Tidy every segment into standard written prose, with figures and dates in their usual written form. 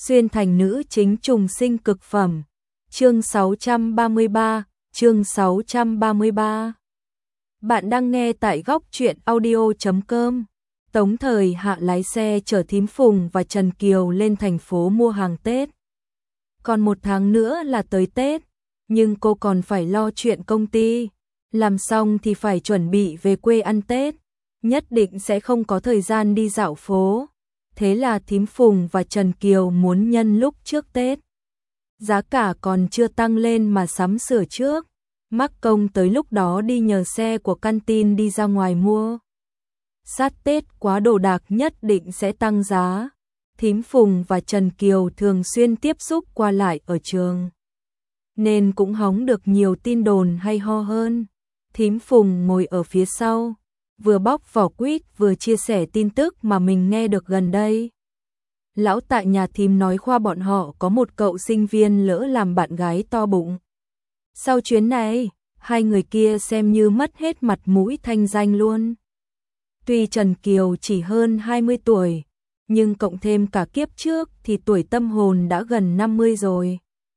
xuyên thành nữ chính trùng sinh cực phẩm. Chương 633, chương 633. Bạn đang nghe tại góc truyện audio.com. Tống Thời Hạ lái xe chở Thím Phùng và Trần Kiều lên thành phố mua hàng Tết. Còn 1 tháng nữa là tới Tết, nhưng cô còn phải lo chuyện công ty. Làm xong thì phải chuẩn bị về quê ăn Tết, nhất định sẽ không có thời gian đi dạo phố. Thế là Thím Phùng và Trần Kiều muốn nhân lúc trước Tết, giá cả còn chưa tăng lên mà sắm sửa trước, mắc công tới lúc đó đi nhờ xe của căn tin đi ra ngoài mua. Sát Tết quá đồ đạc nhất định sẽ tăng giá. Thím Phùng và Trần Kiều thường xuyên tiếp xúc qua lại ở trường, nên cũng hóng được nhiều tin đồn hay ho hơn. Thím Phùng ngồi ở phía sau, vừa bóc vỏ quýt vừa chia sẻ tin tức mà mình nghe được gần đây. Lão tại nhà thím nói khoa bọn họ có một cậu sinh viên lỡ làm bạn gái to bụng. Sau chuyến này, hai người kia xem như mất hết mặt mũi thanh danh luôn. Tuy Trần Kiều chỉ hơn 20 tuổi, nhưng cộng thêm cả kiếp trước thì tuổi tâm hồn đã gần 50 rồi.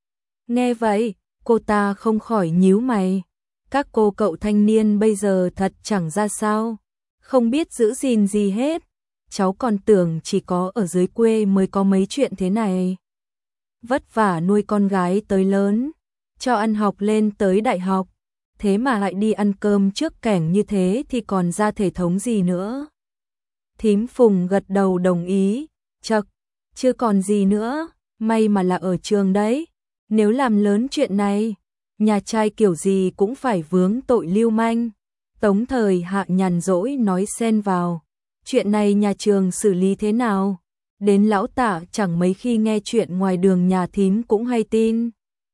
Nghe vậy, cô ta không khỏi nhíu mày. Các cô cậu thanh niên bây giờ thật chẳng ra sao, không biết giữ gìn gì hết. Cháu còn tưởng chỉ có ở dưới quê mới có mấy chuyện thế này. Vất vả nuôi con gái tới lớn, cho ăn học lên tới đại học, thế mà lại đi ăn cơm trước kẻng như thế thì còn ra thể thống gì nữa. Thím Phùng gật đầu đồng ý, chậc, chưa còn gì nữa, may mà là ở trường đấy. Nếu làm lớn chuyện này, nhà trai kiểu gì cũng phải vướng tội lưu manh. Tống Thời Hạ nhàn rỗi nói xen vào. Chuyện này nhà trường xử lý thế nào? Đến lão tả chẳng mấy khi nghe chuyện ngoài đường nhà thím cũng hay tin.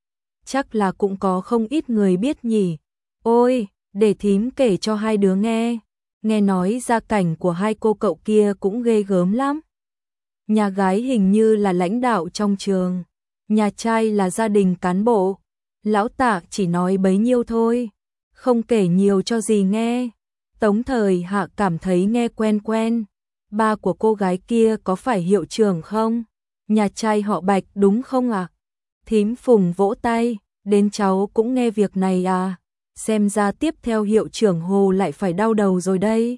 Chắc là cũng có không ít người biết nhỉ. Ôi, để thím kể cho hai đứa nghe. Nghe nói gia cảnh của hai cô cậu kia cũng ghê gớm lắm. Nhà gái hình như là lãnh đạo trong trường, nhà trai là gia đình cán bộ. Lão tả chỉ nói bấy nhiêu thôi, không kể nhiều cho gì nghe. Tống Thời Hạ cảm thấy nghe quen quen. Ba của cô gái kia có phải hiệu trưởng không? Nhà trai họ Bạch đúng không ạ? Thím Phùng vỗ tay, đến cháu cũng nghe việc này à? Xem ra tiếp theo hiệu trưởng Hồ lại phải đau đầu rồi đây.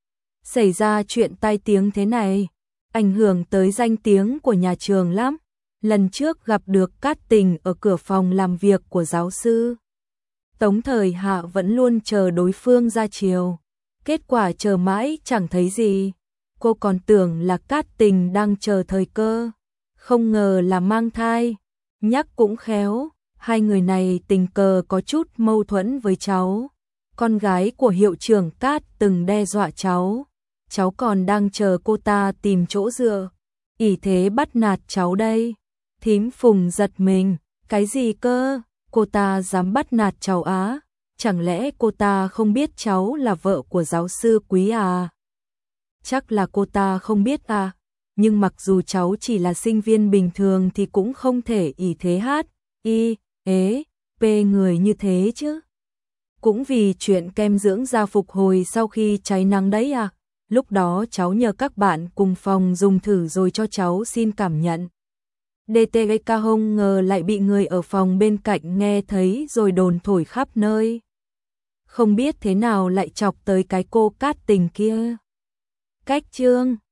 Xảy ra chuyện tai tiếng thế này, ảnh hưởng tới danh tiếng của nhà trường lắm. Lần trước gặp được Cát Tình ở cửa phòng làm việc của giáo sư. Tống Thời Hạ vẫn luôn chờ đối phương ra chiều. Kết quả chờ mãi chẳng thấy gì. Cô còn tưởng là Cát Tình đang chờ thời cơ, không ngờ là mang thai. Nhắc cũng khéo, hai người này tình cờ có chút mâu thuẫn với cháu. Con gái của hiệu trưởng Cát từng đe dọa cháu. Cháu còn đang chờ cô ta tìm chỗ dựa, ỷ thế bắt nạt cháu đây. Thím Phùng giật mình, cái gì cơ? Cô ta dám bắt nạt cháu á? Chẳng lẽ cô ta không biết cháu là vợ của giáo sư Quý à? Chắc là cô ta không biết à, nhưng mặc dù cháu chỉ là sinh viên bình thường thì cũng không thể ỷ thế hát, y, ế, p người như thế chứ. Cũng vì chuyện kem dưỡng da phục hồi sau khi cháy nắng đấy à? Lúc đó cháu nhờ các bạn cùng phòng dùng thử rồi cho cháu xin cảm nhận. DTK không ngờ lại bị người ở phòng bên cạnh nghe thấy rồi đồn thổi khắp nơi. Không biết thế nào lại chọc tới cái cô Cát Tình kia. Cách chương